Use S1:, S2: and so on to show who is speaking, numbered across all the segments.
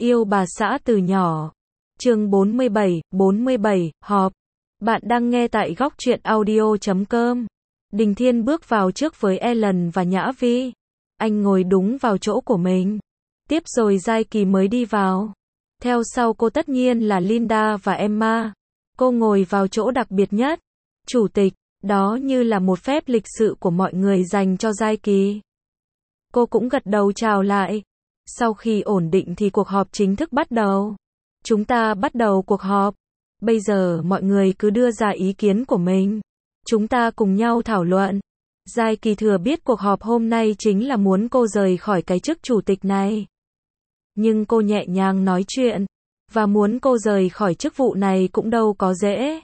S1: Yêu bà xã từ nhỏ. Chương 47, họp. Bạn đang nghe tại góc truyện audio.com. Đình Thiên bước vào trước với Ellen và Nhã Vi. Anh ngồi đúng vào chỗ của mình. Tiếp rồi Giai Kỳ mới đi vào. Theo sau cô tất nhiên là Linda và Emma. Cô ngồi vào chỗ đặc biệt nhất. Chủ tịch, đó như là một phép lịch sự của mọi người dành cho Giai Kỳ. Cô cũng gật đầu chào lại. Sau khi ổn định thì cuộc họp chính thức bắt đầu. Chúng ta bắt đầu cuộc họp. Bây giờ mọi người cứ đưa ra ý kiến của mình. Chúng ta cùng nhau thảo luận. Giai Kỳ thừa biết cuộc họp hôm nay chính là muốn cô rời khỏi cái chức chủ tịch này. Nhưng cô nhẹ nhàng nói chuyện. Và muốn cô rời khỏi chức vụ này cũng đâu có dễ.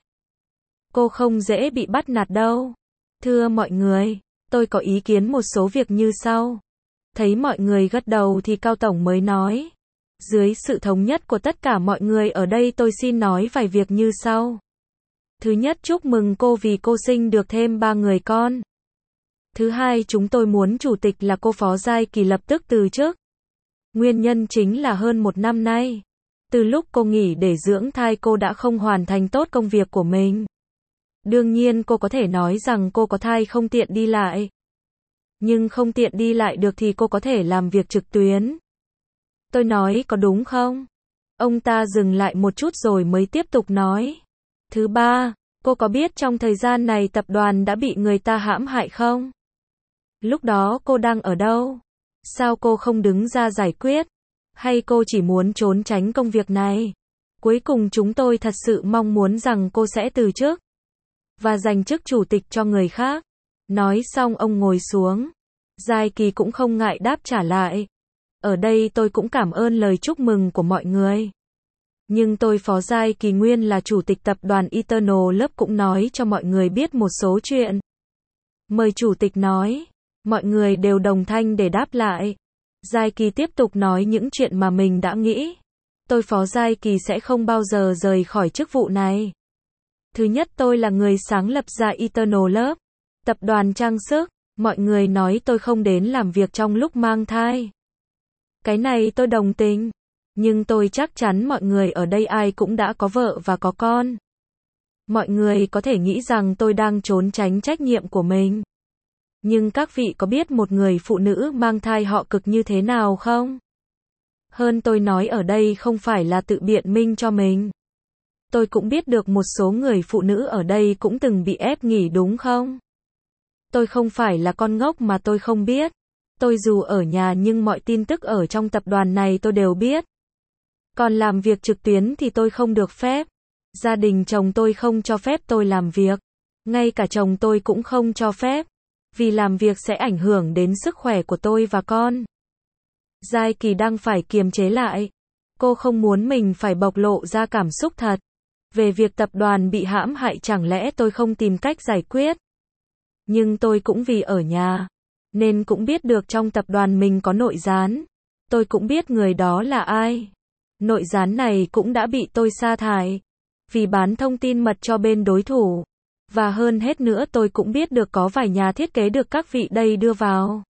S1: Cô không dễ bị bắt nạt đâu. Thưa mọi người, tôi có ý kiến một số việc như sau. Thấy mọi người gật đầu thì Cao Tổng mới nói. Dưới sự thống nhất của tất cả mọi người ở đây tôi xin nói vài việc như sau. Thứ nhất, chúc mừng cô vì cô sinh được thêm 3 người con. Thứ hai, chúng tôi muốn chủ tịch là cô Phó Giai Kỳ lập tức từ chức. Nguyên nhân chính là hơn 1 năm nay. Từ lúc cô nghỉ để dưỡng thai cô đã không hoàn thành tốt công việc của mình. Đương nhiên cô có thể nói rằng cô có thai không tiện đi lại. Nhưng không tiện đi lại được thì cô có thể làm việc trực tuyến. Tôi nói có đúng không? Ông ta dừng lại một chút rồi mới tiếp tục nói. Thứ ba, cô có biết trong thời gian này tập đoàn đã bị người ta hãm hại không? Lúc đó cô đang ở đâu? Sao cô không đứng ra giải quyết? Hay cô chỉ muốn trốn tránh công việc này? Cuối cùng chúng tôi thật sự mong muốn rằng cô sẽ từ chức và dành chức chủ tịch cho người khác. Nói xong ông ngồi xuống. Giai Kỳ cũng không ngại đáp trả lại. Ở đây tôi cũng cảm ơn lời chúc mừng của mọi người. Nhưng tôi Phó Giai Kỳ nguyên là chủ tịch tập đoàn Eternal Love cũng nói cho mọi người biết một số chuyện. Mời chủ tịch nói. Mọi người đều đồng thanh để đáp lại. Giai Kỳ tiếp tục nói những chuyện mà mình đã nghĩ. Tôi Phó Giai Kỳ sẽ không bao giờ rời khỏi chức vụ này. Thứ nhất, tôi là người sáng lập ra Eternal Love, tập đoàn trang sức. Mọi người nói tôi không đến làm việc trong lúc mang thai. Cái này tôi đồng tình. Nhưng tôi chắc chắn mọi người ở đây ai cũng đã có vợ và có con. Mọi người có thể nghĩ rằng tôi đang trốn tránh trách nhiệm của mình. Nhưng các vị có biết một người phụ nữ mang thai họ cực như thế nào không? Hơn tôi nói ở đây không phải là tự biện minh cho mình. Tôi cũng biết được một số người phụ nữ ở đây cũng từng bị ép nghỉ đúng không? Tôi không phải là con ngốc mà tôi không biết. Tôi dù ở nhà nhưng mọi tin tức ở trong tập đoàn này tôi đều biết. Còn làm việc trực tuyến thì tôi không được phép. Gia đình chồng tôi không cho phép tôi làm việc. Ngay cả chồng tôi cũng không cho phép. Vì làm việc sẽ ảnh hưởng đến sức khỏe của tôi và con. Giai Kỳ đang phải kiềm chế lại. Cô không muốn mình phải bộc lộ ra cảm xúc thật. Về việc tập đoàn bị hãm hại chẳng lẽ tôi không tìm cách giải quyết. Nhưng tôi cũng vì ở nhà. Nên cũng biết được trong tập đoàn mình có nội gián. Tôi cũng biết người đó là ai. Nội gián này cũng đã bị tôi sa thải. Vì bán thông tin mật cho bên đối thủ. Và hơn hết nữa tôi cũng biết được có vài nhà thiết kế được các vị đây đưa vào.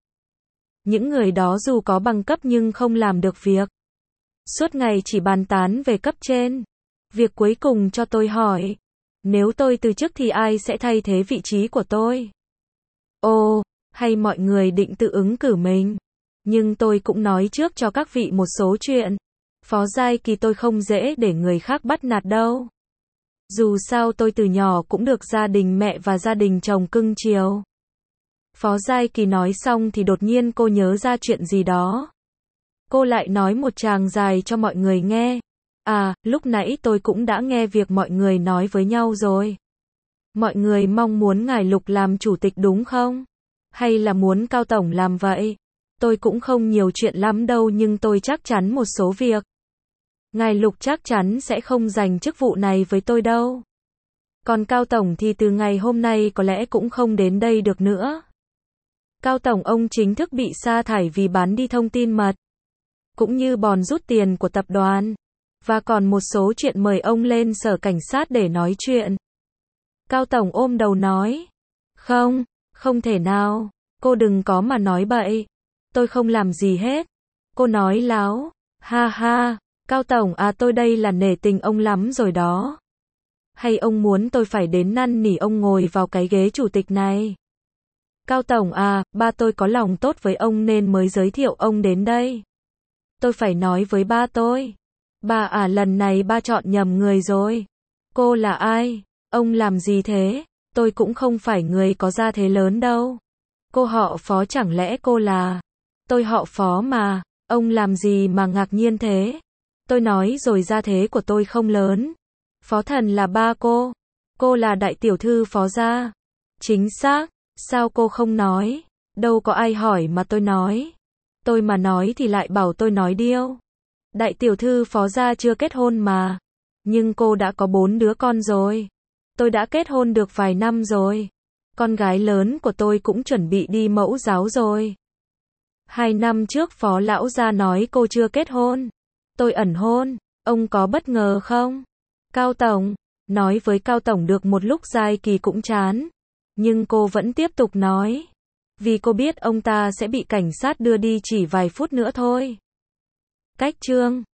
S1: Những người đó dù có bằng cấp nhưng không làm được việc. Suốt ngày chỉ bàn tán về cấp trên. Việc cuối cùng cho tôi hỏi. Nếu tôi từ chức thì ai sẽ thay thế vị trí của tôi? Ồ, hay mọi người định tự ứng cử mình? Nhưng tôi cũng nói trước cho các vị một số chuyện. Phó Giai Kỳ tôi không dễ để người khác bắt nạt đâu. Dù sao tôi từ nhỏ cũng được gia đình mẹ và gia đình chồng cưng chiều. Phó Giai Kỳ nói xong thì đột nhiên cô nhớ ra chuyện gì đó. Cô lại nói một tràng dài cho mọi người nghe. À, lúc nãy tôi cũng đã nghe việc mọi người nói với nhau rồi. Mọi người mong muốn ngài Lục làm chủ tịch đúng không? Hay là muốn Cao Tổng làm vậy? Tôi cũng không nhiều chuyện lắm đâu nhưng tôi chắc chắn một số việc. Ngài Lục chắc chắn sẽ không giành chức vụ này với tôi đâu. Còn Cao Tổng thì từ ngày hôm nay có lẽ cũng không đến đây được nữa. Cao Tổng ông chính thức bị sa thải vì bán đi thông tin mật. Cũng như bòn rút tiền của tập đoàn. Và còn một số chuyện mời ông lên sở cảnh sát để nói chuyện. Cao Tổng ôm đầu nói. Không, không thể nào. Cô đừng có mà nói bậy. Tôi không làm gì hết. Cô nói láo. Ha ha. Cao Tổng à, tôi đây là nể tình ông lắm rồi đó. Hay ông muốn tôi phải đến năn nỉ ông ngồi vào cái ghế chủ tịch này? Cao Tổng à, ba tôi có lòng tốt với ông nên mới giới thiệu ông đến đây. Tôi phải nói với ba tôi. Ba à, lần này ba chọn nhầm người rồi. Cô là ai? Ông làm gì thế? Tôi cũng không phải người có gia thế lớn đâu. Cô họ Phó, chẳng lẽ cô là... Tôi họ Phó mà. Ông làm gì mà ngạc nhiên thế? Tôi nói rồi, gia thế của tôi không lớn. Phó Thần là ba cô. Cô là đại tiểu thư Phó gia. Chính xác. Sao cô không nói? Đâu có ai hỏi mà tôi nói. Tôi mà nói thì lại bảo tôi nói điêu. Đại tiểu thư Phó gia chưa kết hôn mà. Nhưng cô đã có 4 đứa con rồi. Tôi đã kết hôn được vài năm rồi. Con gái lớn của tôi cũng chuẩn bị đi mẫu giáo rồi. 2 năm trước Phó lão gia nói cô chưa kết hôn. Tôi ẩn hôn. Ông có bất ngờ không? Cao Tổng. Nói với Cao Tổng được một lúc Giai Kỳ cũng chán. Nhưng cô vẫn tiếp tục nói. Vì cô biết ông ta sẽ bị cảnh sát đưa đi chỉ vài phút nữa thôi. Cách chương